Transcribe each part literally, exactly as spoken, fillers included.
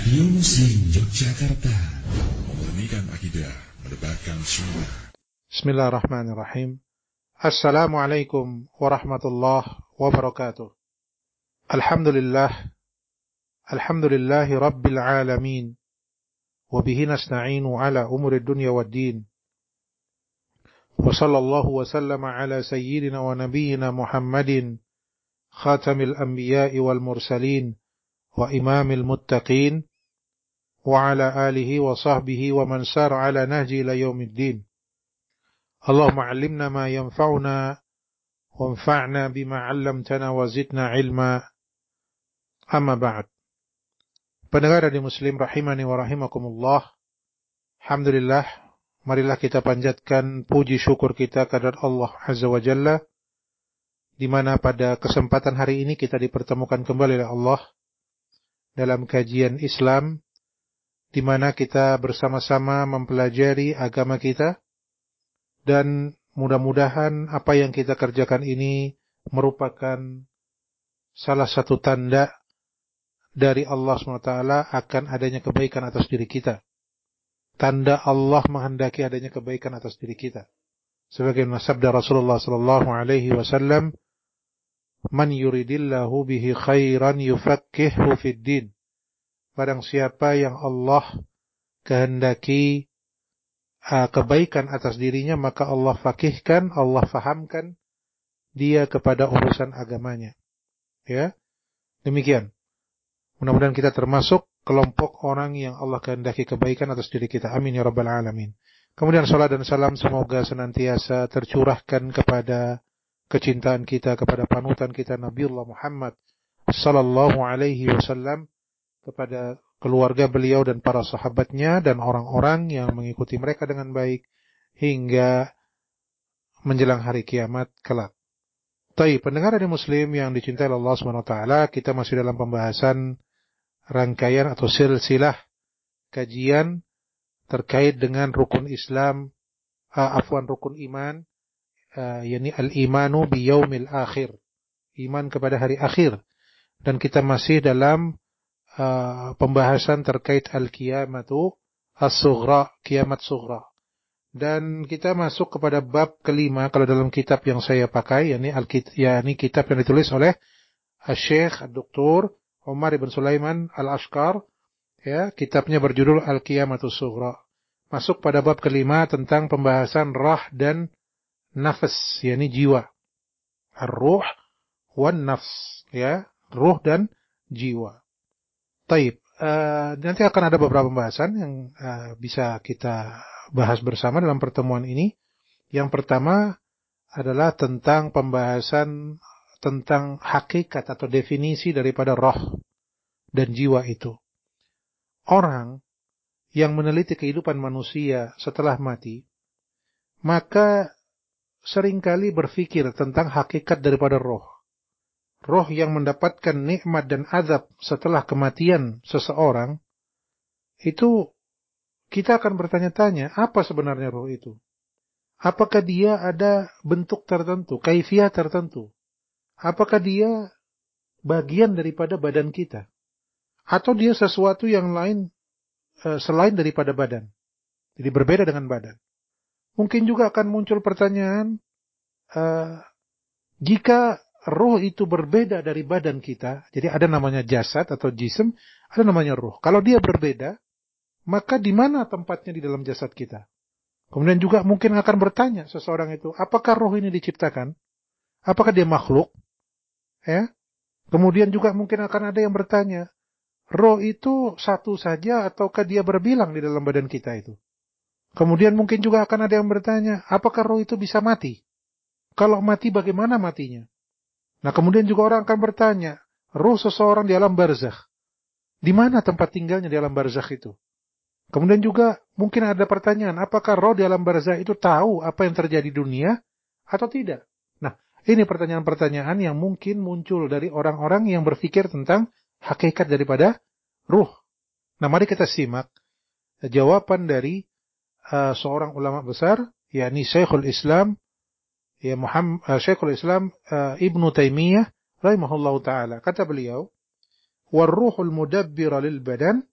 Radio Muslim Yogyakarta, memurnikan akidah, menebarkan sunnah. Bismillahirrahmanirrahim. Assalamualaikum warahmatullahi wabarakatuh. Alhamdulillah, alhamdulillahi rabbil alamin, wabihi nasta'inu ala umuri dunya wad din. Wa sallallahu wa sallama ala sayyidina wa nabiyyina Muhammadin, khatamil anbiya'i wal mursalin, wa imamil muttaqin, wa ala alihi wa sahbihi wa man sar ala nahji ila yaumiddin. Allahumma 'allimna ma yanfa'una wanfa'na bima 'allamtana wa zidna ilma. Amma ba'd. Pendengar Radio Muslim rahimani wa rahimakumullah. Alhamdulillah, marilah kita panjatkan puji syukur kita kepada Allah Azza wa Jalla, di mana pada kesempatan hari ini kita dipertemukan kembali oleh Allah dalam kajian Islam, di mana kita bersama-sama mempelajari agama kita, dan mudah-mudahan apa yang kita kerjakan ini merupakan salah satu tanda dari Allah subhanahu wa taala akan adanya kebaikan atas diri kita. Tanda Allah menghendaki adanya kebaikan atas diri kita. Sebagaimana sabda Rasulullah sallallahu alaihi wasallam, "Man yuridillahu bihi khairan yufaqqihhu fid din." Barang siapa yang Allah kehendaki uh, kebaikan atas dirinya, maka Allah fakihkan, Allah fahamkan dia kepada urusan agamanya. Ya, demikian. Mudah-mudahan kita termasuk kelompok orang yang Allah kehendaki kebaikan atas diri kita. Amin ya rabbal alamin. Kemudian salat dan salam semoga senantiasa tercurahkan kepada kecintaan kita kepada panutan kita Nabiullah Muhammad sallallahu alaihi wasallam, kepada keluarga beliau dan para sahabatnya dan orang-orang yang mengikuti mereka dengan baik hingga menjelang hari kiamat kelak. Baik, pendengar Radio Muslim yang dicintai Allah Subhanahu wa taala, kita masih dalam pembahasan rangkaian atau silsilah kajian terkait dengan rukun Islam, uh, afwan rukun iman, uh, yakni al-imanu bi yaumil akhir, iman kepada hari akhir, dan kita masih dalam Uh, pembahasan terkait al-qiyamatu as-sughra, kiamat sughra. Dan kita masuk kepada bab kelima kalau dalam kitab yang saya pakai, yakni al-kitab, yakni kitab yang ditulis oleh Syekh Doktor Umar ibn Sulaiman Al-Ashqar, ya, kitabnya berjudul Al-Qiyamatu Sughra. Masuk pada bab kelima tentang pembahasan rah dan nafs, yakni jiwa. Ar-ruh wan nafs, ya, ruh dan jiwa. Taib, uh, nanti akan ada beberapa pembahasan yang uh, bisa kita bahas bersama dalam pertemuan ini. Yang pertama adalah tentang pembahasan tentang hakikat atau definisi daripada roh dan jiwa itu. Orang yang meneliti kehidupan manusia setelah mati, maka seringkali berpikir tentang hakikat daripada roh. Roh yang mendapatkan nikmat dan azab setelah kematian seseorang, itu kita akan bertanya-tanya, apa sebenarnya roh itu? Apakah dia ada bentuk tertentu, kaifiyah tertentu? Apakah dia bagian daripada badan kita? Atau dia sesuatu yang lain uh, selain daripada badan? Jadi berbeda dengan badan. Mungkin juga akan muncul pertanyaan, uh, jika roh itu berbeda dari badan kita, jadi ada namanya jasad atau jism, ada namanya roh. Kalau dia berbeda, maka di mana tempatnya di dalam jasad kita? Kemudian juga mungkin akan bertanya seseorang itu, apakah roh ini diciptakan? Apakah dia makhluk? Ya. Kemudian juga mungkin akan ada yang bertanya, roh itu satu saja ataukah dia berbilang di dalam badan kita itu? Kemudian mungkin juga akan ada yang bertanya, apakah roh itu bisa mati? Kalau mati bagaimana matinya? Nah, kemudian juga orang akan bertanya, roh seseorang di alam barzakh, di mana tempat tinggalnya di alam barzakh itu? Kemudian juga mungkin ada pertanyaan, apakah roh di alam barzakh itu tahu apa yang terjadi di dunia atau tidak? Nah, ini pertanyaan-pertanyaan yang mungkin muncul dari orang-orang yang berpikir tentang hakikat daripada ruh. Nah, mari kita simak jawaban dari uh, seorang ulama besar, yakni Syekhul Islam, ya Muhammad uh, Syekhul Islam uh, Ibnu Taimiyah rahimahullahu taala. Kata beliau, "War-ruhul mudabbir lil badan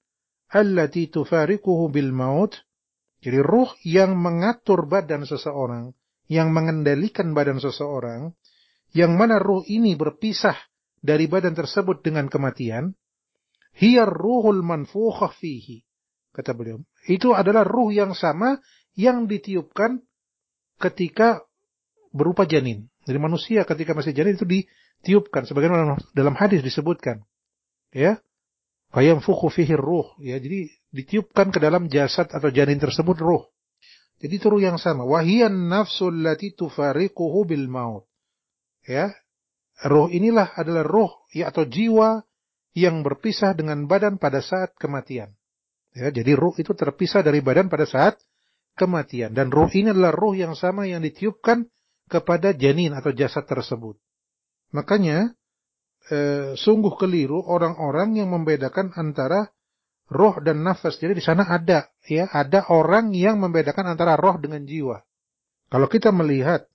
allati tufariquhu bil maut. Jadi ruh yang mengatur badan seseorang, yang mengendalikan badan seseorang, yang mana ruh ini berpisah dari badan tersebut dengan kematian, hiyar ruhul manfukhah fihi. Kata beliau, itu adalah ruh yang sama yang ditiupkan ketika berupa janin. Jadi manusia ketika masih janin itu ditiupkan, sebagaimana dalam hadis disebutkan. Ya, fayamfukhu fihi ruh. Ya, jadi ditiupkan ke dalam jasad atau janin tersebut ruh. Jadi itu ruh yang sama. Wahiyan nafsul lati tufariquhu bil maut. Ya, ruh inilah adalah ruh ya, atau jiwa yang berpisah dengan badan pada saat kematian. Ya, jadi ruh itu terpisah dari badan pada saat kematian. Dan ruh ini adalah ruh yang sama yang ditiupkan kepada janin atau jasad tersebut. Makanya eh, sungguh keliru orang-orang yang membedakan antara roh dan nafas. Jadi di sana ada, ya, ada orang yang membedakan antara roh dengan jiwa. Kalau kita melihat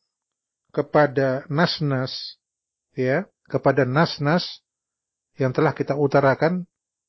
kepada nas-nas, ya, kepada nas-nas yang telah kita utarakan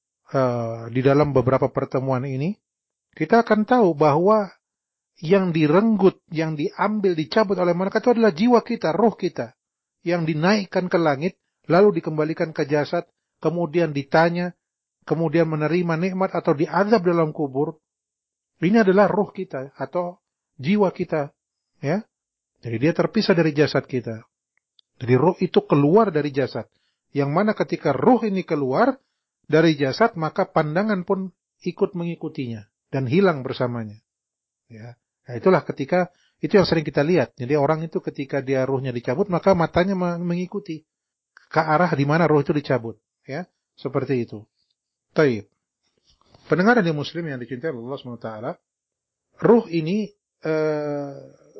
uh, di dalam beberapa pertemuan ini, kita akan tahu bahwa yang direnggut, yang diambil, dicabut oleh mereka itu adalah jiwa kita, roh kita, yang dinaikkan ke langit, lalu dikembalikan ke jasad, kemudian ditanya, kemudian menerima nikmat atau diazab dalam kubur. Ini adalah ruh kita atau jiwa kita, ya. Jadi dia terpisah dari jasad kita. Jadi ruh itu keluar dari jasad. Yang mana ketika ruh ini keluar dari jasad, maka pandangan pun ikut mengikutinya dan hilang bersamanya. Ya. Nah, itulah ketika itu yang sering kita lihat. Jadi orang itu ketika dia ruhnya dicabut, maka matanya mengikuti ke arah di mana ruh itu dicabut, ya. Seperti itu. Taib. Pendengar yang muslim yang dicintai Allah subhanahu wa taala, ruh ini eh,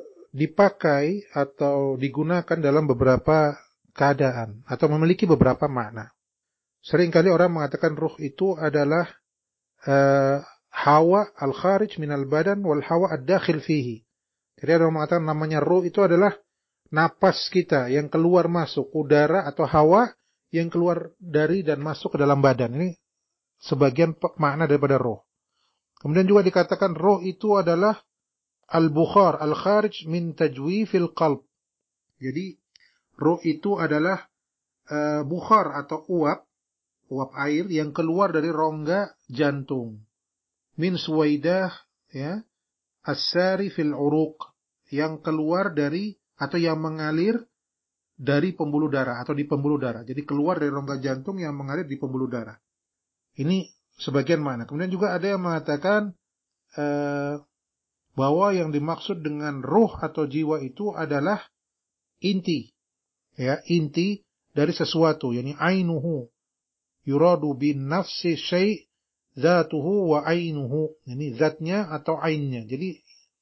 dipakai atau digunakan dalam beberapa keadaan atau memiliki beberapa makna. Seringkali orang mengatakan ruh itu adalah eh, hawa al-kharij minal badan wal hawa ad-dakhil fihi. Jadi ada orang mengatakan namanya ruh itu adalah napas kita yang keluar masuk, udara atau hawa yang keluar dari dan masuk ke dalam badan. Ini sebagian makna daripada roh. Kemudian juga dikatakan roh itu adalah al-bukhar, al-kharij min tajwifil qalb. Jadi roh itu adalah uh, bukhar atau uap, uap air yang keluar dari rongga jantung. Min suwaidah, ya, as-sari fil uruq, yang keluar dari atau yang mengalir dari pembuluh darah atau di pembuluh darah. Jadi keluar dari rongga jantung yang mengalir di pembuluh darah. Ini sebagian mana. Kemudian juga ada yang mengatakan eh, bahwa yang dimaksud dengan ruh atau jiwa itu adalah inti, ya, inti dari sesuatu, yakni ainuhu. Yuradu bin nafsi syai' zatuhu wa ainuhu. Ini zatnya atau ainnya. Jadi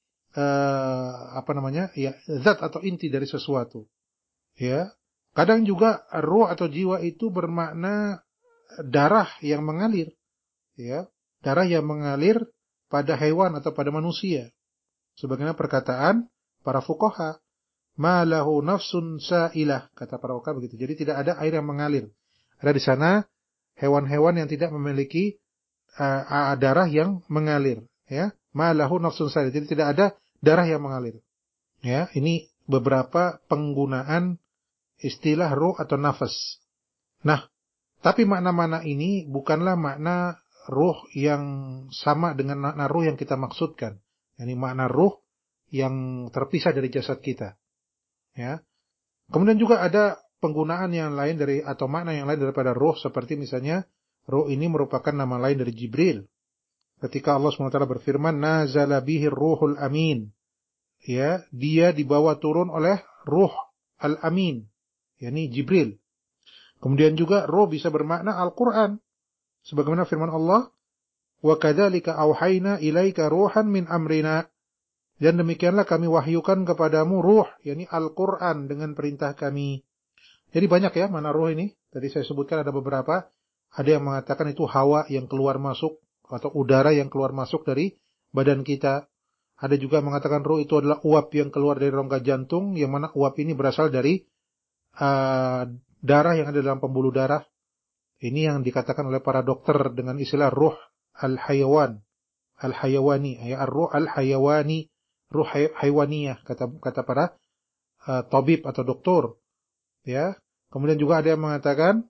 eh, apa namanya? Ya, zat atau inti dari sesuatu. Ya. Kadang juga ruh atau jiwa itu bermakna darah yang mengalir, ya, darah yang mengalir pada hewan atau pada manusia. Sebagaimana perkataan para fuqaha, ma lahu nafsun sa'ilah, kata para fuqaha begitu. Jadi tidak ada air yang mengalir. Ada di sana hewan-hewan yang tidak memiliki uh, darah yang mengalir, ya. Ma lahu nafsun sa'ilah. Jadi tidak ada darah yang mengalir. Ya, ini beberapa penggunaan istilah ruh atau nafas. Nah, tapi makna-makna ini bukanlah makna ruh yang sama dengan makna ruh yang kita maksudkan. Ini makna ruh yang terpisah dari jasad kita. Ya. Kemudian juga ada penggunaan yang lain dari atau makna yang lain daripada ruh, seperti misalnya ruh ini merupakan nama lain dari Jibril. Ketika Allah subhanahu wa taala berfirman, "Nazala bihi ruhul amin." Ya, dia dibawa turun oleh ruh al-amin, yakni Jibril. Kemudian juga roh bisa bermakna Al-Quran. Sebagaimana firman Allah, وَكَذَلِكَ أَوْحَيْنَا إِلَيْكَ رُوحًا مِنْ أَمْرِنَا. Dan demikianlah kami wahyukan kepadamu ruh, yakni Al-Quran dengan perintah kami. Jadi banyak ya mana ruh ini. Tadi saya sebutkan ada beberapa. Ada yang mengatakan itu hawa yang keluar masuk, atau udara yang keluar masuk dari badan kita. Ada juga mengatakan ruh itu adalah uap yang keluar dari rongga jantung, yang mana uap ini berasal dari uh, darah yang ada dalam pembuluh darah. Ini yang dikatakan oleh para dokter dengan istilah ruh al-hayawan, al-hayawani, ya ar-ruh al-hayawani, ruh hay- haywaniyah kata kata para uh, tabib atau doktor, ya. Kemudian juga ada yang mengatakan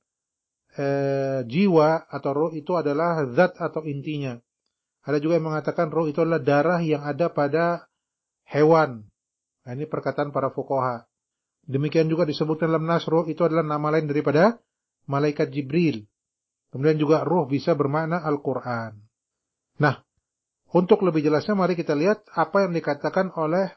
uh, jiwa atau ruh itu adalah zat atau intinya. Ada juga yang mengatakan ruh itu adalah darah yang ada pada hewan. Nah, ini perkataan para fuqaha. Demikian juga disebutkan dalam nas, ruh itu adalah nama lain daripada malaikat Jibril. Kemudian juga ruh bisa bermakna Al-Quran. Nah, untuk lebih jelasnya mari kita lihat apa yang dikatakan oleh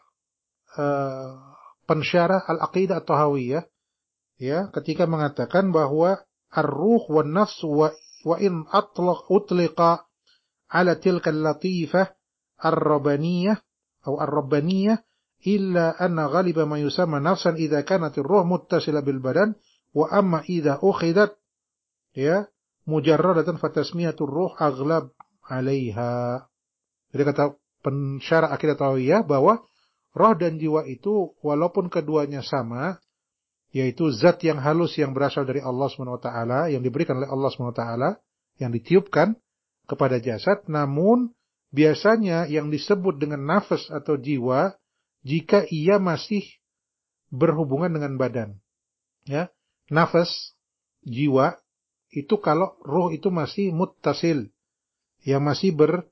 uh, pensyarah Al-Aqidah At-Tahawiyah, ya, ketika mengatakan bahwa ar-ruh wan nafs wa, wa in atlaq utliqa ala tilka al-latifah ar-rabbaniyah atau ar-rabbaniyah illa anna ghaliba ma yusamma nafsan idza kanat ar-ruh muttasila bil badan wa amma idza ukhidat, ya, mujarradatan fatasmiyatur ruh aghlab 'alaiha. Jadi kata pensyarah Aqidah Tahawiyah bahwa roh dan jiwa itu walaupun keduanya sama, yaitu zat yang halus yang berasal dari Allah subhanahu wa taala, yang diberikan oleh Allah subhanahu wa taala, yang ditiupkan kepada jasad, namun biasanya yang disebut dengan nafas atau jiwa jika ia masih berhubungan dengan badan. Ya, nafas, jiwa itu kalau ruh itu masih muttasil, yang masih ber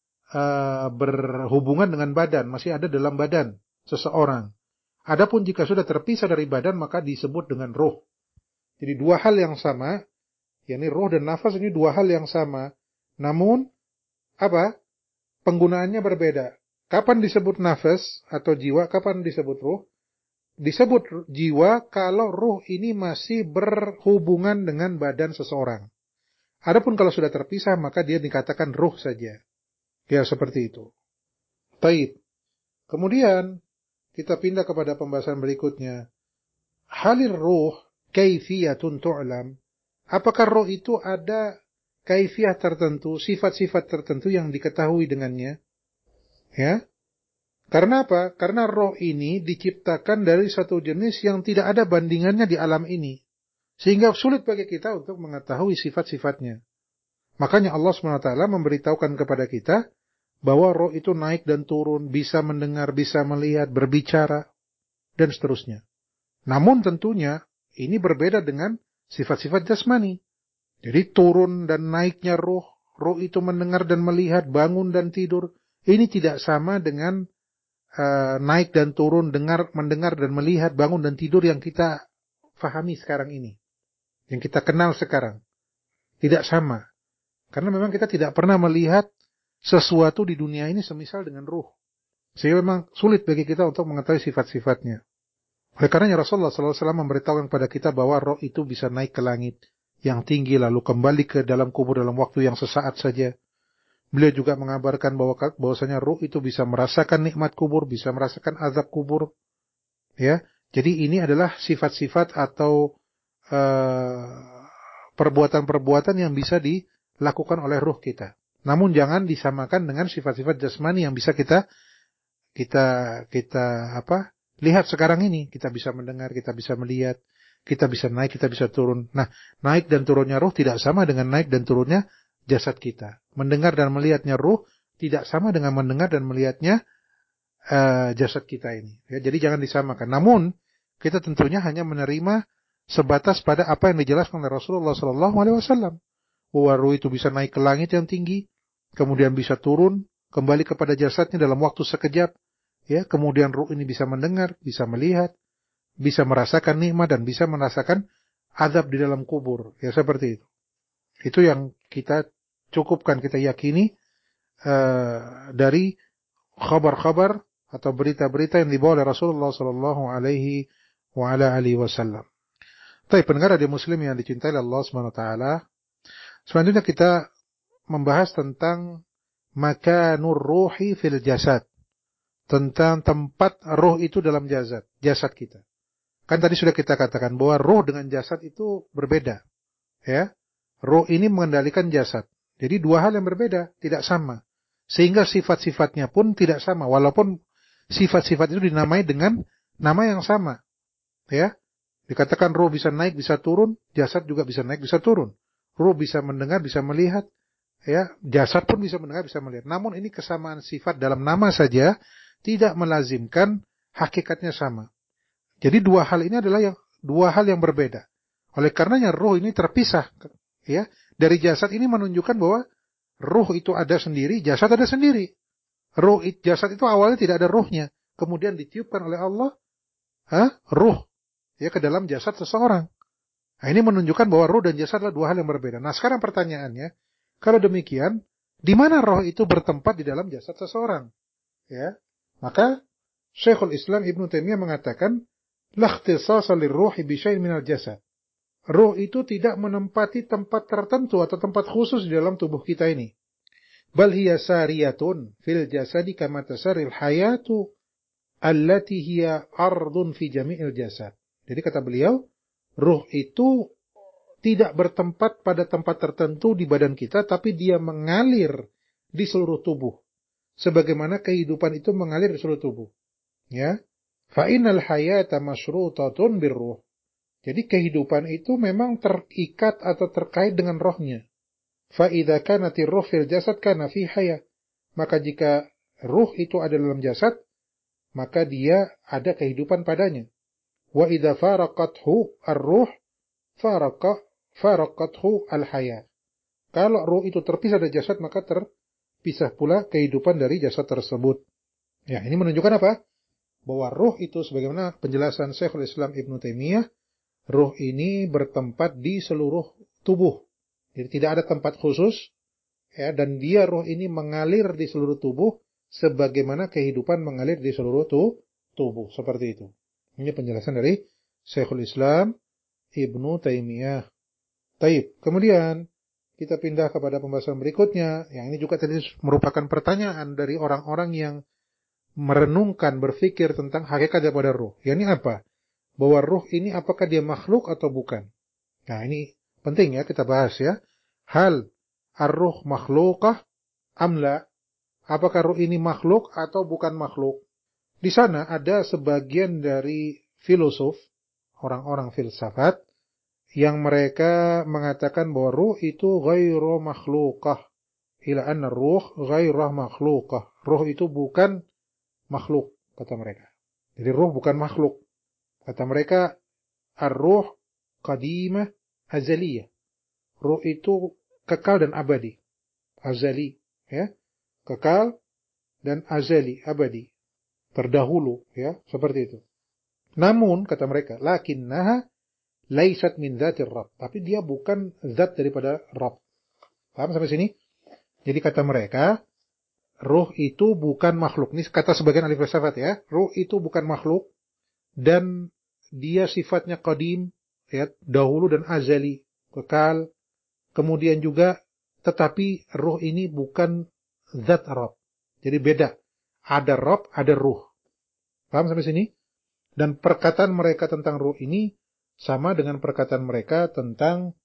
Uh, berhubungan dengan badan, masih ada dalam badan seseorang. Adapun jika sudah terpisah dari badan maka disebut dengan ruh. Jadi dua hal yang sama, yakni ruh dan nafas ini dua hal yang sama. Namun apa? Penggunaannya berbeda. Kapan disebut nafas atau jiwa, kapan disebut ruh? Disebut jiwa kalau ruh ini masih berhubungan dengan badan seseorang. Adapun kalau sudah terpisah maka dia dikatakan ruh saja. Ya, seperti itu. Taib. Kemudian kita pindah kepada pembahasan berikutnya. Halir ruh kaifiyatun tu'lam. Apakah ruh itu ada kaifiyah tertentu, sifat-sifat tertentu yang diketahui dengannya? Ya. Karena apa? Karena roh ini diciptakan dari satu jenis yang tidak ada bandingannya di alam ini. Sehingga sulit bagi kita untuk mengetahui sifat-sifatnya. Makanya Allah subhanahu wa taala memberitahukan kepada kita bahwa roh itu naik dan turun, bisa mendengar, bisa melihat, berbicara, dan seterusnya. Namun tentunya ini berbeda dengan sifat-sifat jasmani. Jadi turun dan naiknya roh, roh itu mendengar dan melihat, bangun dan tidur, ini tidak sama dengan uh, naik dan turun, dengar, mendengar dan melihat, bangun dan tidur yang kita fahami sekarang ini. Yang kita kenal sekarang. Tidak sama. Karena memang kita tidak pernah melihat sesuatu di dunia ini semisal dengan ruh. Sehingga memang sulit bagi kita untuk mengetahui sifat-sifatnya. Oleh karenanya Rasulullah shallallahu alaihi wasallam memberitahukan kepada kita bahwa roh itu bisa naik ke langit yang tinggi lalu kembali ke dalam kubur dalam waktu yang sesaat saja. Beliau juga mengabarkan bahwa bahwasanya ruh itu bisa merasakan nikmat kubur, bisa merasakan azab kubur. Ya, jadi ini adalah sifat-sifat atau uh, perbuatan-perbuatan yang bisa di lakukan oleh ruh kita. Namun jangan disamakan dengan sifat-sifat jasmani yang bisa kita kita kita apa? lihat sekarang ini. Kita bisa mendengar, kita bisa melihat, kita bisa naik, kita bisa turun. Nah, naik dan turunnya ruh tidak sama dengan naik dan turunnya jasad kita. Mendengar dan melihatnya ruh tidak sama dengan mendengar dan melihatnya uh, jasad kita ini. Ya, jadi jangan disamakan. Namun kita tentunya hanya menerima sebatas pada apa yang dijelaskan oleh Rasulullah shallallahu alaihi wasallam. Bahwa ruh itu bisa naik ke langit yang tinggi, kemudian bisa turun, kembali kepada jasadnya dalam waktu sekejap, ya, kemudian ruh ini bisa mendengar, bisa melihat, bisa merasakan nikmat dan bisa merasakan azab di dalam kubur, ya seperti itu. Itu yang kita cukupkan, kita yakini uh, dari khabar-khabar atau berita-berita yang dibawa oleh Rasulullah sallallahu alaihi wa ala alihi wasallam. Tapi pendengar radio Muslim yang dicintai Allah Subhanahu wa taala, selanjutnya kita membahas tentang makanur ruhi fil jasad. Tentang tempat ruh itu dalam jasad, jasad kita. Kan tadi sudah kita katakan bahwa ruh dengan jasad itu berbeda. Ya. Ruh ini mengendalikan jasad. Jadi dua hal yang berbeda, tidak sama. Sehingga sifat-sifatnya pun tidak sama. Walaupun sifat-sifat itu dinamai dengan nama yang sama. Ya. Dikatakan ruh bisa naik, bisa turun, jasad juga bisa naik, bisa turun. Ruh bisa mendengar, bisa melihat, Ya, jasad pun bisa mendengar, bisa melihat. Namun ini kesamaan sifat dalam nama saja tidak melazimkan hakikatnya sama. Jadi dua hal ini adalah yang dua hal yang berbeda. Oleh karenanya ruh ini terpisah, ya. Dari jasad ini menunjukkan bahwa ruh itu ada sendiri, jasad ada sendiri. Ruh jasad itu awalnya tidak ada ruhnya, kemudian ditiupkan oleh Allah, ha, ruh, ya, ke dalam jasad seseorang. Nah, ini menunjukkan bahwa ruh dan jasad adalah dua hal yang berbeda. Nah, sekarang pertanyaannya, kalau demikian, di mana roh itu bertempat di dalam jasad seseorang? Ya, maka Syekhul Islam Ibnu Taimiyah mengatakan, la ikhtisasa lirruhi bi syai'in minal jasad. Ruh itu tidak menempati tempat tertentu atau tempat khusus di dalam tubuh kita ini. Bal hiya sariyatun fil jasadi kama tasaril hayatu allati hiya ardun fi jami'il jasad. Jadi kata beliau, ruh itu tidak bertempat pada tempat tertentu di badan kita, tapi dia mengalir di seluruh tubuh. Sebagaimana kehidupan itu mengalir di seluruh tubuh. Ya. Fa innal hayata masyrutatun birruh. Jadi kehidupan itu memang terikat atau terkait dengan rohnya. Fa idza kanatir ruh fil jasad kana fi haya. Maka jika ruh itu ada dalam jasad, maka dia ada kehidupan padanya. Wa idza faraqathu ar-ruh faraqa faraqathu al-haya. Kalau ruh itu terpisah dari jasad, maka terpisah pula kehidupan dari jasad tersebut. Ya, ini menunjukkan apa? Bahwa ruh itu sebagaimana penjelasan Syekhul Islam Ibnu Taimiyah, ruh ini bertempat di seluruh tubuh. Jadi tidak ada tempat khusus, ya, dan dia ruh ini mengalir di seluruh tubuh sebagaimana kehidupan mengalir di seluruh tu, tubuh, seperti itu. Ini penjelasan dari Syekhul Islam Ibnu Taimiyah. Taib. Kemudian kita pindah kepada pembahasan berikutnya, yang ini juga tadi merupakan pertanyaan dari orang-orang yang merenungkan, berpikir tentang hakikat daripada ruh. Ya, ini apa? Bahwa ruh ini apakah dia makhluk atau bukan? Nah, ini penting ya kita bahas ya. Hal ar-ruh makhlukah amla? Apakah ruh ini makhluk atau bukan makhluk? Di sana ada sebagian dari filosof, orang-orang filsafat, yang mereka mengatakan bahwa ruh itu ghairu makhlukah. Ila anna ruh ghairu makhlukah. Ruh itu bukan makhluk, kata mereka. Jadi ruh bukan makhluk. Kata mereka, ar-ruh qadimah azaliyah. Ruh itu kekal dan abadi. Azali, ya. Kekal dan azali, abadi. Terdahulu, ya, seperti itu. Namun, kata mereka, lakinnaha laisat min dzatir Rabb. Tapi dia bukan zat daripada Rabb. Paham sampai sini? Jadi kata mereka, ruh itu bukan makhluk. Ini kata sebagian ahli filsafat ya. Ruh itu bukan makhluk. Dan dia sifatnya qadim, ya, dahulu dan azali, kekal. Kemudian juga, tetapi ruh ini bukan zat Rabb. Jadi beda. Ada Rabb, ada ruh. Paham sampai sini? Dan perkataan mereka tentang ruh ini sama dengan perkataan mereka tentang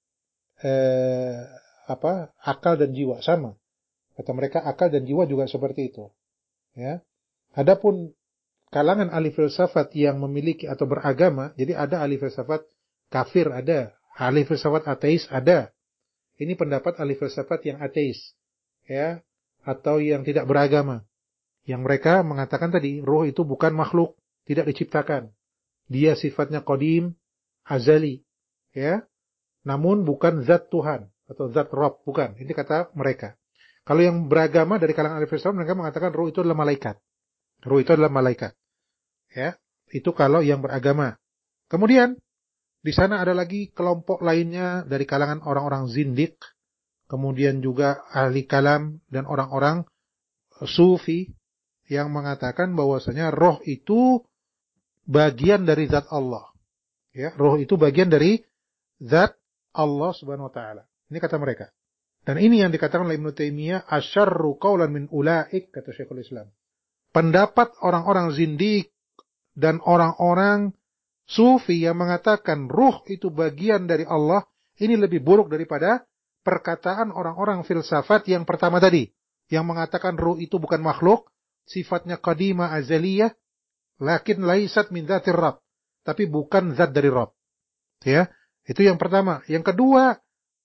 eh, apa akal dan jiwa, sama. Kata mereka akal dan jiwa juga seperti itu. Ya. Adapun kalangan ahli filsafat yang memiliki atau beragama, jadi ada ahli filsafat kafir, ada ahli filsafat ateis, ada. Ini pendapat ahli filsafat yang ateis, ya, atau yang tidak beragama. Yang mereka mengatakan tadi, ruh itu bukan makhluk, tidak diciptakan. Dia sifatnya qadim, azali, ya. Namun bukan zat Tuhan atau zat Rabb, bukan. Ini kata mereka. Kalau yang beragama dari kalangan ahli filsafat, mereka mengatakan ruh itu adalah malaikat. Ruh itu adalah malaikat. Ya, itu kalau yang beragama. Kemudian di sana ada lagi kelompok lainnya dari kalangan orang-orang zindik, kemudian juga ahli kalam dan orang-orang sufi yang mengatakan bahwasanya roh itu bagian dari zat Allah. Ya, roh itu bagian dari zat Allah Subhanahu wa taala. Ini kata mereka. Dan ini yang dikatakan oleh Ibnu Taimiyah, asyarru qaulan min ulaik, kata Syekhul Islam. Pendapat orang-orang zindik dan orang-orang sufi yang mengatakan ruh itu bagian dari Allah, ini lebih buruk daripada perkataan orang-orang filsafat yang pertama tadi, yang mengatakan ruh itu bukan makhluk, sifatnya qadimah azaliyah, lakin laisat min dzatir Rabb, tapi bukan zat dari Rabb. Ya, itu yang pertama. Yang kedua,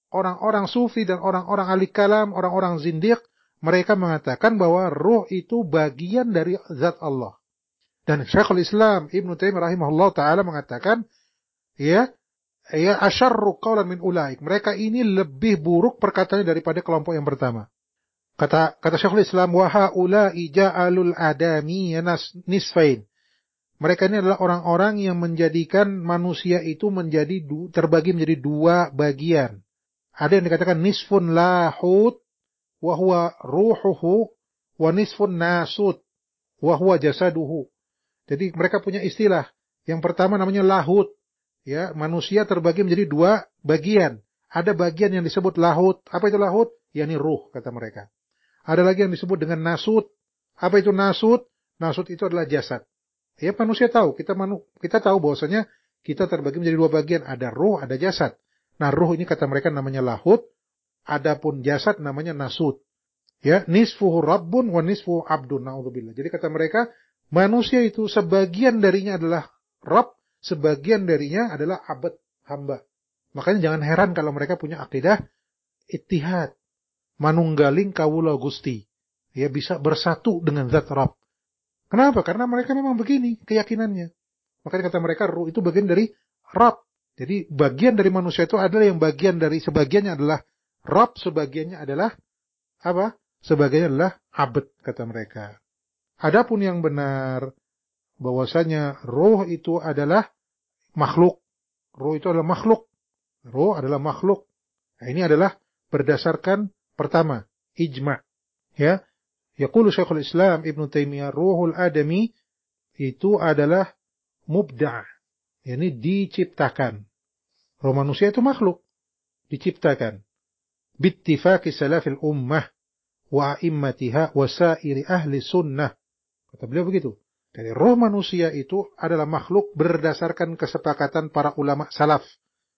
orang-orang sufi dan orang-orang ahli kalam, orang-orang zindiq, mereka mengatakan bahwa ruh itu bagian dari zat Allah. Dan Syekhul Islam Ibnu Taimiyah rahimahullah taala mengatakan, ya, ya asyarru qawlan min ulaik. Mereka ini lebih buruk perkataannya daripada kelompok yang pertama. Kata kata Syekhul Islam, wa haula'i ja'alul adami nisfain. Mereka ini adalah orang-orang yang menjadikan manusia itu menjadi du, terbagi menjadi dua bagian. Ada yang dikatakan nisfun lahut wa huwa ruhuhu wa nisfun nasut wa huwa jasaduhu. Jadi mereka punya istilah. Yang pertama namanya lahut. Ya, manusia terbagi menjadi dua bagian. Ada bagian yang disebut lahut. Apa itu lahut? Yani ruh, kata mereka. Ada lagi yang disebut dengan nasut. Apa itu nasut? Nasut itu adalah jasad. Ya, manusia tahu, kita manu, kita tahu bahwasanya kita terbagi menjadi dua bagian, ada ruh, ada jasad. Nah, ruh ini kata mereka namanya lahut, adapun jasad namanya nasut. Ya, nisfuhu rabbun wa nisfuhu abdun, naudzubillah. Jadi kata mereka, manusia itu sebagian darinya adalah Rabb, sebagian darinya adalah abad, hamba. Makanya jangan heran kalau mereka punya akidah ittihad, manunggaling kawula Gusti. Ya, bisa bersatu dengan zat Rabb. Kenapa? Karena mereka memang begini keyakinannya. Makanya kata mereka ruh itu bagian dari Rabb. Jadi bagian dari manusia itu adalah yang bagian dari sebagiannya adalah Rabb, sebagiannya adalah apa? Sebagiannya adalah abad, kata mereka. Adapun yang benar bahwasanya ruh itu adalah makhluk. Ruh itu adalah makhluk. Ruh adalah makhluk. Nah, ini adalah berdasarkan pertama ijma'. Ya. Yaqulu Syekhul Islam Ibnu Taimiyah, ruhul adami itu adalah mubda', yakni diciptakan. Ruh manusia itu makhluk, diciptakan. Bittifaqi salafil ummah wa a'immatiha wa sa'iri ahli sunnah. Kata beliau begitu. Jadi ruh manusia itu adalah makhluk berdasarkan kesepakatan para ulama salaf.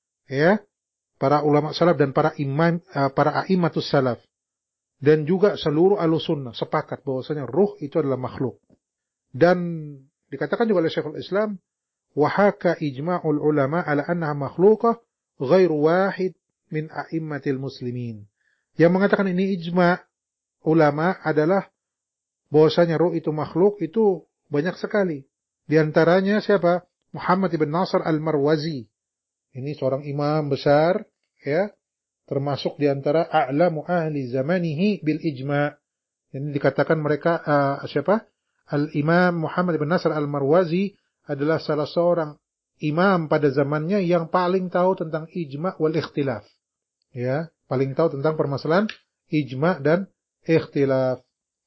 Ya, para ulama salaf dan para imam, para a'immatus salaf. Dan juga seluruh ahlussunnah sepakat bahwasanya ruh itu adalah makhluk. Dan dikatakan juga oleh Syekhul Islam, wahaka ijma'ul ulama ala annaha makhlukah ghairu wahid min a'immatil muslimin. Yang mengatakan ini ijma' ulama adalah bahwasanya ruh itu makhluk itu banyak sekali. Di antaranya siapa? Muhammad ibn Nasr al-Marwazi. Ini seorang imam besar, ya. Termasuk di antara a'lamu ahli zamanihi bil ijma'. Ini dikatakan mereka uh, siapa? Al-Imam Muhammad bin Nasr al-Marwazi adalah salah seorang imam pada zamannya yang paling tahu tentang ijma' wal ikhtilaf. Ya, paling tahu tentang permasalahan ijma' dan ikhtilaf.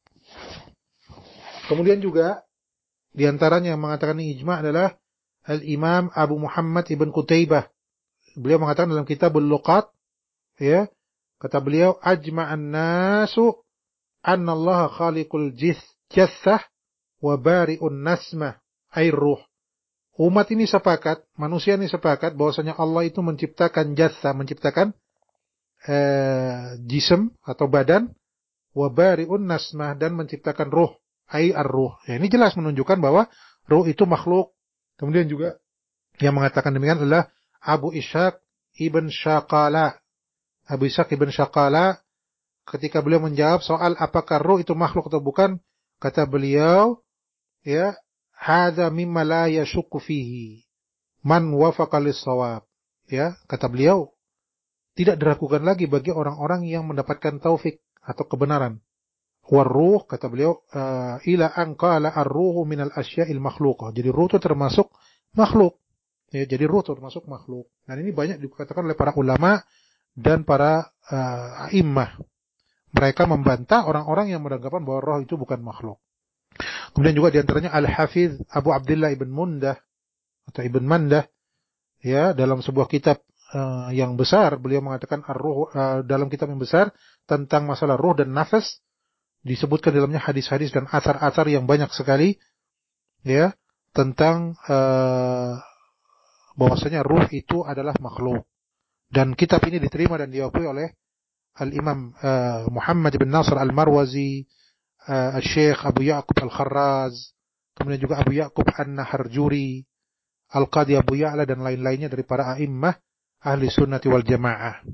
Kemudian juga di antaranya yang mengatakan ijma' adalah Al-Imam Abu Muhammad ibn Qutaybah. Beliau mengatakan dalam kitab Al-Luqat, ya, kata beliau, ajma'an nasu anna Allah khaliqul jassah wa bari'un nasmah air ruh. Umat ini sepakat, manusia ini sepakat bahwasanya Allah itu menciptakan jassah, menciptakan eh, jism atau badan, wa bari'un nasmah, dan menciptakan ruh, air ar-ruh. Ya, ini jelas menunjukkan bahwa ruh itu makhluk. Kemudian juga yang mengatakan demikian adalah Abu Ishaq ibn Syaqala. Abu Ishaq ibn Syaqala, ketika beliau menjawab soal apakah ruh itu makhluk atau bukan, kata beliau, ya, hadza mimma la yashukku fihi man wafaqa lis-shawab. Ya, kata beliau, tidak diragukan lagi bagi orang-orang yang mendapatkan taufik atau kebenaran. War-ruh, kata beliau, uh, ila an qala ar-ruhu minal asya'il makhluqah. Jadi ruh itu termasuk makhluk. Ya, jadi ruh itu termasuk makhluk. Dan ini banyak dikatakan oleh para ulama dan para uh, a'immah. Mereka membantah orang-orang yang beranggapan bahwa roh itu bukan makhluk. Kemudian juga diantaranya Al-Hafidh Abu Abdullah Ibn Mundah atau Ibn Mandah, ya, dalam sebuah kitab uh, yang besar, beliau mengatakan ar-ruh, uh, dalam kitab yang besar tentang masalah ruh dan nafas, disebutkan dalamnya hadis-hadis dan athar-athar yang banyak sekali, ya, tentang uh, bahwasanya ruh itu adalah makhluk. Dan kitab ini diterima dan diakui oleh Al-Imam uh, Muhammad bin Nasr al-Marwazi, uh, Al-Syekh Abu Ya'qub al-Kharraz, kemudian juga Abu Ya'qub an-Naharjuri, Al-Qadi Abu Ya'la, dan lain-lainnya dari para a'immah ahli sunnati wal jamaah.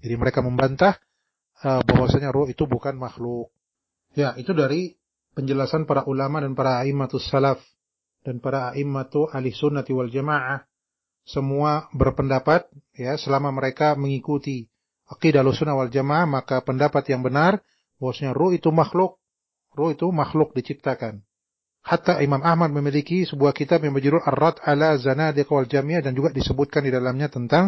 Jadi mereka membantah uh, bahwasanya ruh itu bukan makhluk. Ya, itu dari penjelasan para ulama dan para a'immatus salaf dan para a'immatu ahli sunnati wal jamaah. Semua berpendapat, ya, selama mereka mengikuti aqidah Ahlussunnah wal Jamaah, maka pendapat yang benar bahwasanya ruh itu makhluk, ruh itu makhluk diciptakan. Hatta Imam Ahmad memiliki sebuah kitab yang berjudul Ar-Rad ala Zanadiq wal Jami'ah, dan juga disebutkan di dalamnya tentang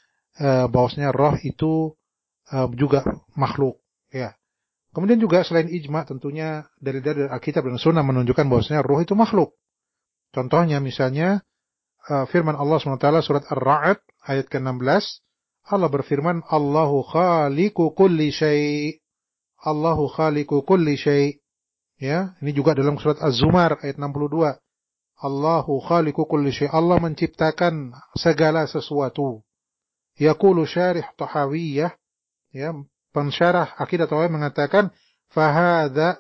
uh, bahwasanya roh itu uh, juga makhluk, ya. Kemudian juga selain ijma, tentunya dari dari Alkitab dan Sunnah menunjukkan bahwasanya ruh itu makhluk. Contohnya misalnya Uh, firman Allah subhanahu wa taala surat Ar-Ra'd ayat ke enam belas, Allah berfirman, Allahu khaliqu kulli syai'. Allahu khaliqu kulli syai'. Ya, ini juga dalam surat Az-Zumar ayat enam puluh dua. Allahu khaliqu kulli syai'. Allah menciptakan segala sesuatu. Yaqulu syarih Tahawiyah, ya, pensyarah Aqidah Tahawiyah mengatakan, fahadha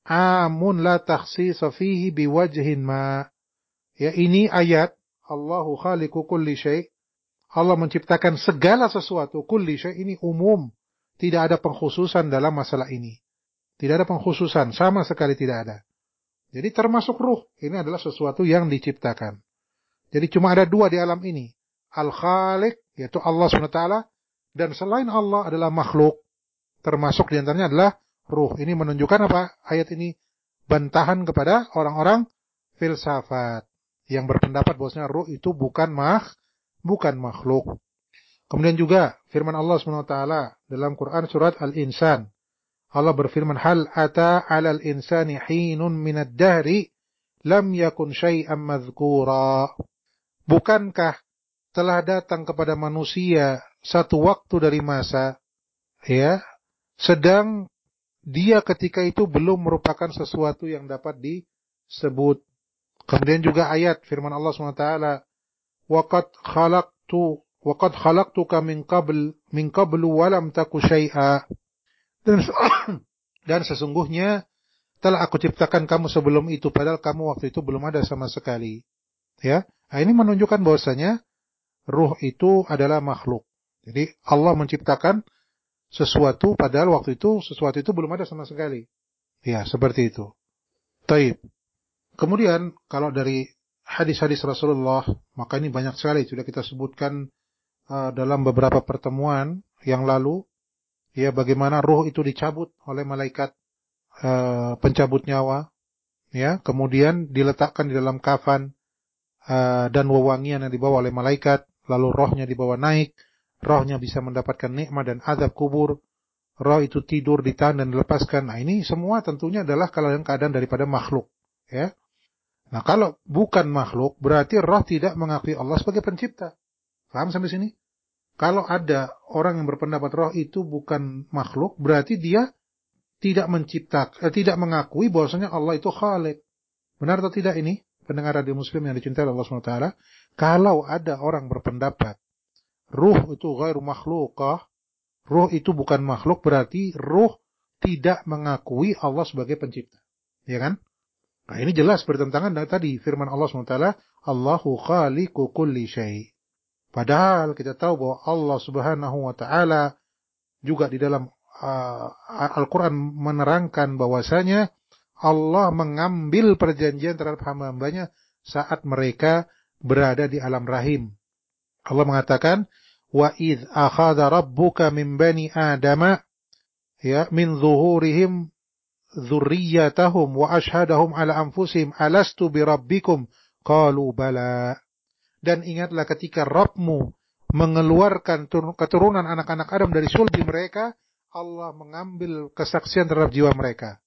amun la takhsisa fihi biwajhin ma. Ya, ini ayat Allahu khaliqu kulli syai'. Allah menciptakan segala sesuatu. Kulli syai' ini umum. Tidak ada pengkhususan dalam masalah ini. Tidak ada pengkhususan. Sama sekali tidak ada. Jadi termasuk ruh. Ini adalah sesuatu yang diciptakan. Jadi cuma ada dua di alam ini. Al-Khaliq, yaitu Allah subhanahu wa taala. Dan selain Allah adalah makhluk. Termasuk diantaranya adalah ruh. Ini menunjukkan apa? Ayat ini bantahan kepada orang-orang filsafat yang berpendapat bahwasanya ruh itu bukan makh, bukan makhluk. Kemudian juga firman Allah subhanahu wa taala dalam Quran surat Al-Insan. Allah berfirman, hal ata 'alal insani hinun minad dahri lam yakun syai'an madhkura. Bukankah telah datang kepada manusia satu waktu dari masa, ya, sedang dia ketika itu belum merupakan sesuatu yang dapat disebut. Kemudian juga ayat firman Allah subhanahu wa taala, waqad khalaqtu waqad khalaqtuka min qabl min qablu wa lam taku syai'a. Dan, dan sesungguhnya telah aku ciptakan kamu sebelum itu, padahal kamu waktu itu belum ada sama sekali. Ya, nah, ini menunjukkan bahwasanya ruh itu adalah makhluk. Jadi Allah menciptakan sesuatu padahal waktu itu sesuatu itu belum ada sama sekali. Ya, seperti itu. Taib. Kemudian kalau dari hadis-hadis Rasulullah, maka ini banyak sekali sudah kita sebutkan uh, dalam beberapa pertemuan yang lalu, ya, bagaimana ruh itu dicabut oleh malaikat uh, pencabut nyawa, ya, kemudian diletakkan di dalam kafan uh, dan wewangian yang dibawa oleh malaikat, lalu rohnya dibawa naik, rohnya bisa mendapatkan nikmat dan azab kubur, roh itu tidur ditahan dan dilepaskan. Nah, ini semua tentunya adalah keadaan daripada makhluk, ya. Nah, kalau bukan makhluk, berarti roh tidak mengakui Allah sebagai pencipta. Paham sampai sini? Kalau ada orang yang berpendapat roh itu bukan makhluk, berarti dia tidak menciptakan, eh, tidak mengakui bahwasanya Allah itu khaliq. Benar atau tidak ini? Pendengar radio Muslim yang dicintai Allah subhanahu wa taala. Kalau ada orang berpendapat ruh itu ghairu makhlukah, ruh itu bukan makhluk, berarti ruh tidak mengakui Allah sebagai pencipta. Ya kan? Nah, ini jelas bertentangan dengan tadi firman Allah subhanahu wa taala, Allahu khaliqu kulli syai'. Padahal kita tahu bahwa Allah subhanahu wa taala juga di dalam uh, Al-Quran menerangkan bahwasanya Allah mengambil perjanjian terhadap hamba-hambanya saat mereka berada di alam rahim. Allah mengatakan, wa idh akhadha rabbuka min bani adama, ya, min zuhurihim dzurriyyatahum wa ashhadahum ala anfusihim alastu birabbikum qalu bala. Dan ingatlah ketika Rabbmu mengeluarkan keturunan anak-anak Adam dari sulbi mereka, Allah mengambil kesaksian terhadap jiwa mereka.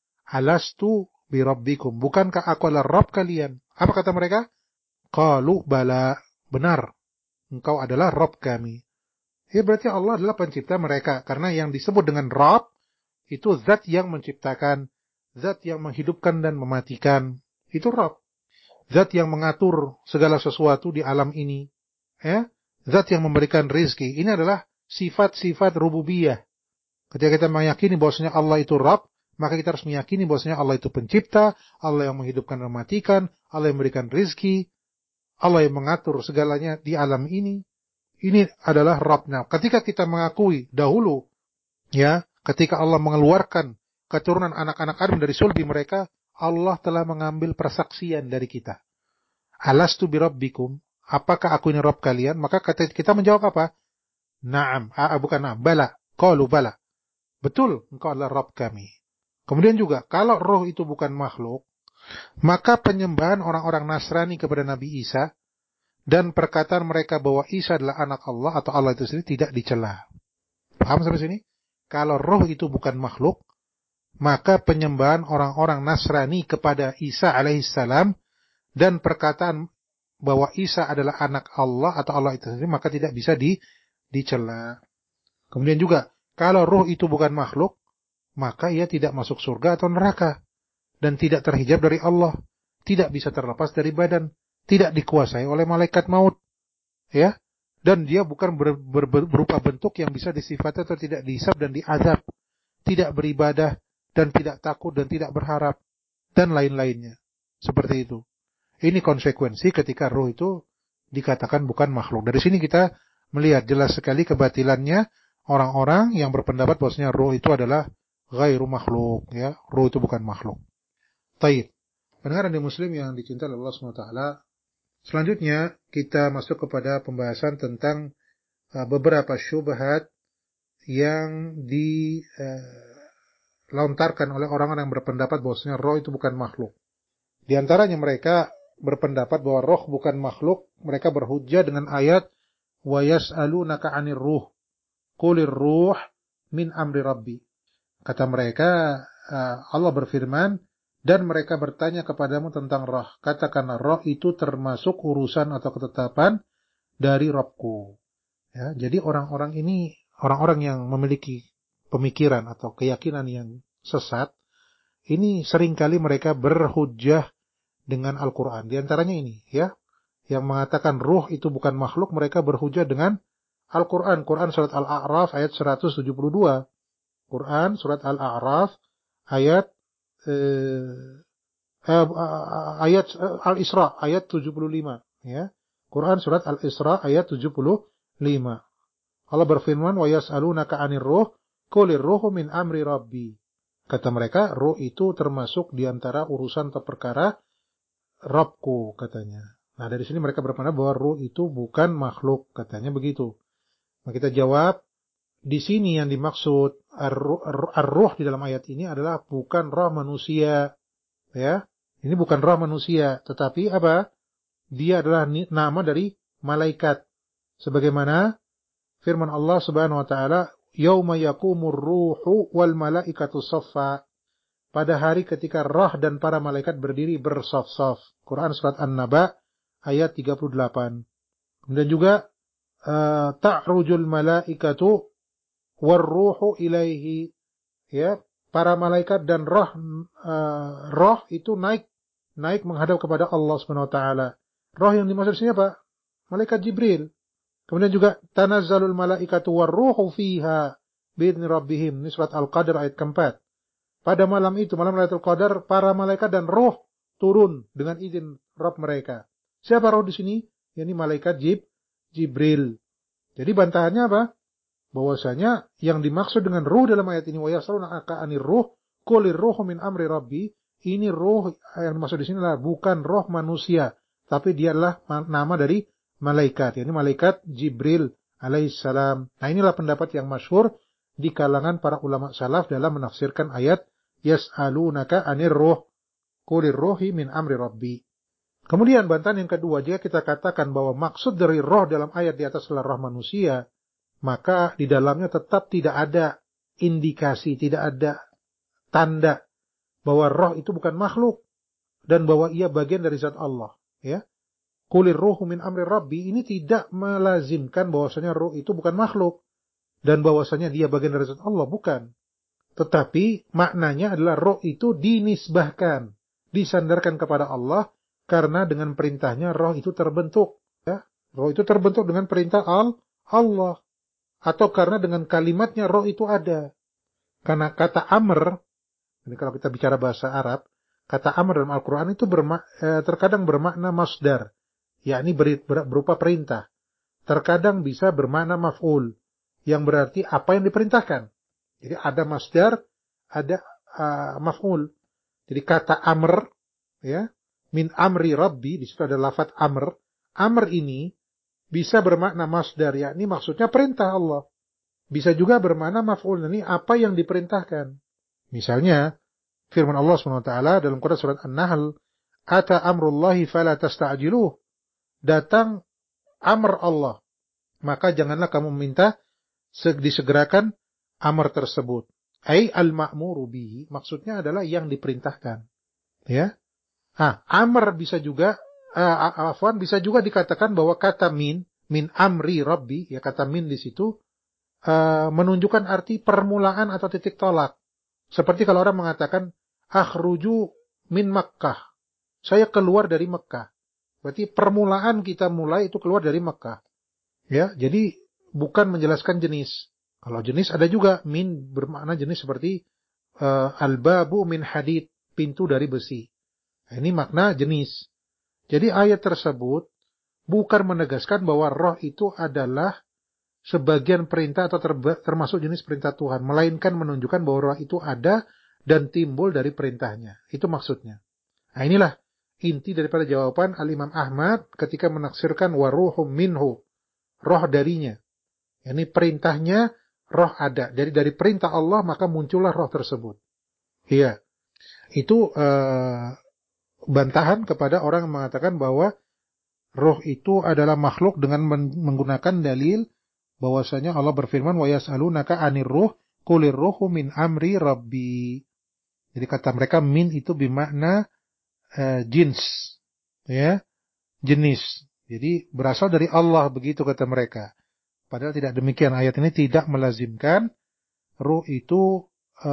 Alastu birabbikum, bukankah aku adalah Rabb kalian? Apa kata mereka? Qalu bala, benar, engkau adalah Rabb kami. Ya, berarti Allah adalah pencipta mereka, karena yang disebut dengan Rabb itu zat yang menciptakan, zat yang menghidupkan dan mematikan. Itu Rabb. Zat yang mengatur segala sesuatu di alam ini. Ya? Zat yang memberikan rizki. Ini adalah sifat-sifat rububiyah. Ketika kita meyakini bahwasanya Allah itu Rabb, maka kita harus meyakini bahwasanya Allah itu pencipta, Allah yang menghidupkan dan mematikan, Allah yang memberikan rizki, Allah yang mengatur segalanya di alam ini. ini adalah Rabbnya. Ketika kita mengakui dahulu, ya, ketika Allah mengeluarkan keturunan anak-anak Adam dari sulbi mereka, Allah telah mengambil persaksian dari kita. Alastu birabbikum, apakah aku ini Rabb kalian? Maka kita menjawab apa? Naam, ah, bukan naam, bala, qalu bala. Betul, engkau adalah Rabb kami. Kemudian juga, kalau roh itu bukan makhluk, maka penyembahan orang-orang Nasrani kepada Nabi Isa dan perkataan mereka bahwa Isa adalah anak Allah atau Allah itu sendiri tidak dicela. Paham sampai sini? Kalau roh itu bukan makhluk, maka penyembahan orang-orang Nasrani kepada Isa alaihissalam dan perkataan bahwa Isa adalah anak Allah atau Allah itu sendiri, maka tidak bisa di, dicela. Kemudian juga, kalau roh itu bukan makhluk, maka ia tidak masuk surga atau neraka dan tidak terhijab dari Allah, tidak bisa terlepas dari badan, tidak dikuasai oleh malaikat maut, ya, dan dia bukan ber, ber, ber, berupa bentuk yang bisa disifati atau tidak dihisab dan diazab, tidak beribadah dan tidak takut dan tidak berharap dan lain-lainnya, seperti itu. Ini konsekuensi ketika roh itu dikatakan bukan makhluk. Dari sini kita melihat jelas sekali kebatilannya orang-orang yang berpendapat bahwasanya roh itu adalah ghairu makhluk, ya, roh itu bukan makhluk. Taib. Pendengar di Muslim yang dicintai oleh Allah subhanahu wa taala, selanjutnya kita masuk kepada pembahasan tentang uh, beberapa syubhat yang dilontarkan uh, oleh orang-orang yang berpendapat bahwasanya roh itu bukan makhluk. Di antaranya mereka berpendapat bahwa roh bukan makhluk, mereka berhujjah dengan ayat wa yas'alunaka 'anir ruh qulir ruh min amri rabbi. Kata mereka, uh, Allah berfirman, dan mereka bertanya kepadamu tentang roh. Katakanlah roh itu termasuk urusan atau ketetapan dari Rabbku. Ya, jadi orang-orang ini, orang-orang yang memiliki pemikiran atau keyakinan yang sesat, ini seringkali mereka berhujjah dengan Al-Quran. Di antaranya ini, ya, yang mengatakan ruh itu bukan makhluk, mereka berhujjah dengan Al-Quran. Quran surat Al-A'raf ayat seratus tujuh puluh dua. Quran surat Al-A'raf ayat Eh, eh, ayat eh, Al-Isra ayat tujuh puluh lima, ya. Quran surat Al-Isra ayat tujuh puluh lima. Allah berfirman wa yas'alunaka 'anir ruh qulir ruhu min amri rabbi. Kata mereka, ruh itu termasuk di antara urusan atau perkara Rabbku, katanya. Nah, dari sini mereka berpendapat bahwa ruh itu bukan makhluk, katanya begitu. Nah, kita jawab, di sini yang dimaksud ar-ruh di dalam ayat ini adalah bukan roh manusia, ya. Ini bukan roh manusia, tetapi apa? Dia adalah nama dari malaikat. Sebagaimana firman Allah Subhanahu wa taala, "Yauma yaqumur ruhu wal malaikatu shaffa." Pada hari ketika roh dan para malaikat berdiri bersaf-saf. Quran surat An-Naba ayat tiga puluh delapan. Kemudian juga uh, ta'rujul malaikatu warruhu ilaihi, ya, para malaikat dan roh uh, roh itu naik naik menghadap kepada Allah Subhanahu wa taala. Roh yang dimaksud sini apa? Malaikat Jibril. Kemudian juga tanazzalul malaikatu warruhu fiha bi'idzni rabbihim. Ini surat Al-Qadr ayat keempat. Pada malam itu, malam Lailatul Qadar, para malaikat dan roh turun dengan izin Rabb mereka. Siapa roh di sini? Ini malaikat Jib, Jibril. Jadi bantahannya apa? Bahwasanya yang dimaksud dengan ruh dalam ayat ini wa yas'alunaka 'anir ruh qulir ruhu min amri rabbi, ini ruh yang dimaksud di sini adalah bukan roh manusia, tapi dia adalah nama dari malaikat, yakni malaikat Jibril alaihissalam. Nah, inilah pendapat yang masyhur di kalangan para ulama salaf dalam menafsirkan ayat yas'alunaka 'anir ruh qulir ruhi min amri rabbi. Kemudian bantahan yang kedua, jika kita katakan bahwa maksud dari roh dalam ayat di atas adalah roh manusia, maka di dalamnya tetap tidak ada indikasi, tidak ada tanda bahwa roh itu bukan makhluk dan bahwa ia bagian dari zat Allah, ya. Qulir ruhu min amri rabbi ini tidak melazimkan bahwasanya roh itu bukan makhluk dan bahwasanya dia bagian dari zat Allah, bukan. Tetapi maknanya adalah roh itu dinisbahkan, disandarkan kepada Allah karena dengan perintahnya roh itu terbentuk, ya. Roh itu terbentuk dengan perintah Allah. Atau karena dengan kalimatnya roh itu ada. Karena kata amr, ini kalau kita bicara bahasa Arab, kata amr dalam Al-Quran itu bermak, eh, terkadang bermakna masdar, yakni ber, ber, berupa perintah. terkadang bisa bermakna maf'ul, yang berarti apa yang diperintahkan. Jadi ada masdar, ada uh, maf'ul. Jadi kata amr, ya, min amri rabbi, di situ ada lafadz amr. Amr ini bisa bermakna masdar, yakni maksudnya perintah Allah. Bisa juga bermakna maf'ul, ini apa yang diperintahkan. Misalnya firman Allah subhanahu wa taala dalam Quran surat An-Nahl, ata amrullahi fala tasta'jiluh. Datang amr Allah, maka janganlah kamu meminta disegerakan amr tersebut. Ai al-ma'muru bihi, maksudnya adalah yang diperintahkan. Ya. Ah, amr bisa juga uh, afwan bisa juga dikatakan bahwa kata min, min amri rabbi, ya kata min di situ uh, menunjukkan arti permulaan atau titik tolak. Seperti kalau orang mengatakan akhruju min Makkah. Saya keluar dari Mekah. Berarti permulaan kita mulai itu keluar dari Mekah. Ya, jadi bukan menjelaskan jenis. Kalau jenis ada juga, min bermakna jenis seperti uh, al-babu min hadid, pintu dari besi. Nah, ini makna jenis. Jadi ayat tersebut bukan menegaskan bahwa roh itu adalah sebagian perintah atau terba- termasuk jenis perintah Tuhan, melainkan menunjukkan bahwa roh itu ada dan timbul dari perintahnya. Itu maksudnya. Nah, inilah inti daripada jawaban Al-Imam Ahmad ketika menaksirkan waruhum minhu, roh darinya. Ini perintahnya roh ada. Jadi dari perintah Allah maka muncullah roh tersebut. Iya. Itu uh, bantahan kepada orang yang mengatakan bahwa roh itu adalah makhluk dengan menggunakan dalil bahwasanya Allah berfirman wa yas'alunaka 'anir ruh qulir ruhu min amri rabbi. Jadi kata mereka min itu bermakna uh, jins, ya, jenis. Jadi berasal dari Allah, begitu kata mereka. Padahal tidak demikian. Ayat ini tidak melazimkan ruh itu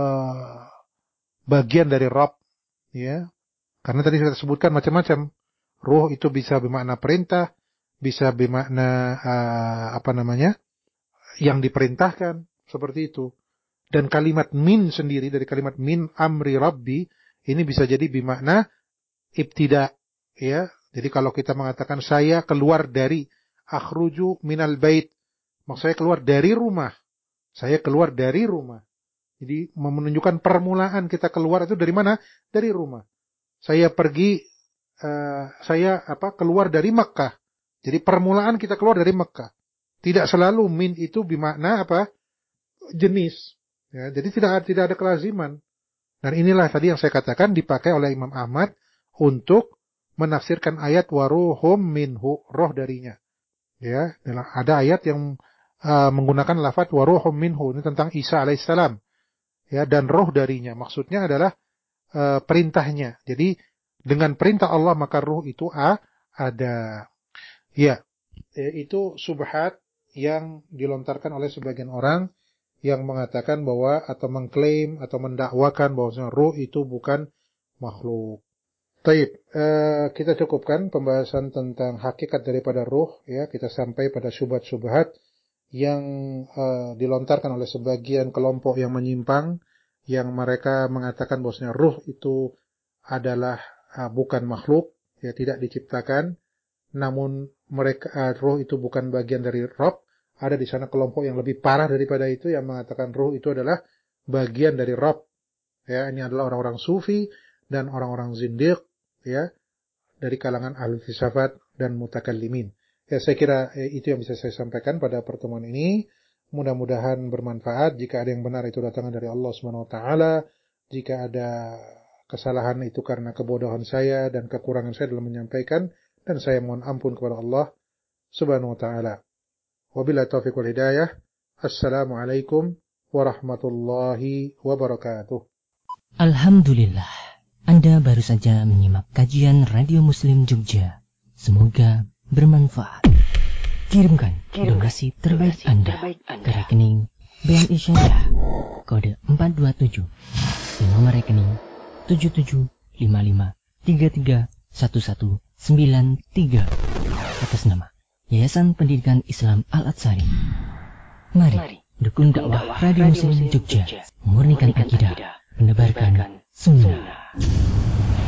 uh, bagian dari Rabb, ya. Karena tadi sudah disebutkan macam-macam. Ruh itu bisa bermakna perintah, bisa bermakna uh, apa namanya? Yang diperintahkan, seperti itu. Dan kalimat min sendiri dari kalimat min amri rabbi ini bisa jadi bermakna ibtida, ya. Jadi kalau kita mengatakan saya keluar dari akhruju minal bait, maksud saya keluar dari rumah. Saya keluar dari rumah. Jadi menunjukkan permulaan kita keluar itu dari mana? Dari rumah. Saya pergi, uh, saya apa? Keluar dari Mekah. Jadi permulaan kita keluar dari Mekah. Tidak selalu min itu bermakna apa? Jenis. Ya, jadi tidak tidak ada kelaziman. Dan inilah tadi yang saya katakan dipakai oleh Imam Ahmad untuk menafsirkan ayat waruhum minhu, roh darinya. Ya, ada ayat yang Uh, menggunakan lafaz waruhum minhu, ini tentang Isa alaihissalam, ya, dan roh darinya, maksudnya adalah uh, perintahnya. Jadi dengan perintah Allah maka roh itu a, ada, ya, itu subhat yang dilontarkan oleh sebagian orang yang mengatakan bahwa atau mengklaim atau mendakwakan bahwa roh itu bukan makhluk. Baik, uh, kita cukupkan pembahasan tentang hakikat daripada roh, ya, kita sampai pada subhat-subhat yang uh, dilontarkan oleh sebagian kelompok yang menyimpang, yang mereka mengatakan bahwasanya ruh itu adalah uh, bukan makhluk, ya, tidak diciptakan, namun mereka uh, ruh itu bukan bagian dari Rabb. Ada di sana kelompok yang lebih parah daripada itu yang mengatakan ruh itu adalah bagian dari Rabb. Ya, ini adalah orang-orang sufi dan orang-orang zindiq, ya, dari kalangan ahli filsafat dan mutakallimin. Ya, saya kira eh, itu yang bisa saya sampaikan pada pertemuan ini. Mudah-mudahan bermanfaat. Jika ada yang benar itu datangnya dari Allah subhanahu wa taala. Jika ada kesalahan itu karena kebodohan saya dan kekurangan saya dalam menyampaikan, dan saya mohon ampun kepada Allah subhanahu wa taala. Wabillahi taufiq wal hidayah. Assalamualaikum warahmatullahi wabarakatuh. Alhamdulillah, Anda baru saja menyimak kajian Radio Muslim Jogja. Semoga bermanfaat. Kirimkan donasi terbaik Anda ke rekening B N I Syariah kode empat dua tujuh di nomor rekening tujuh tujuh lima lima tiga tiga satu satu sembilan tiga atas nama Yayasan Pendidikan Islam Al-Atsari. Mari dukung dakwah Radio Muslim Jogja, memurnikan akidah, menebarkan sunnah.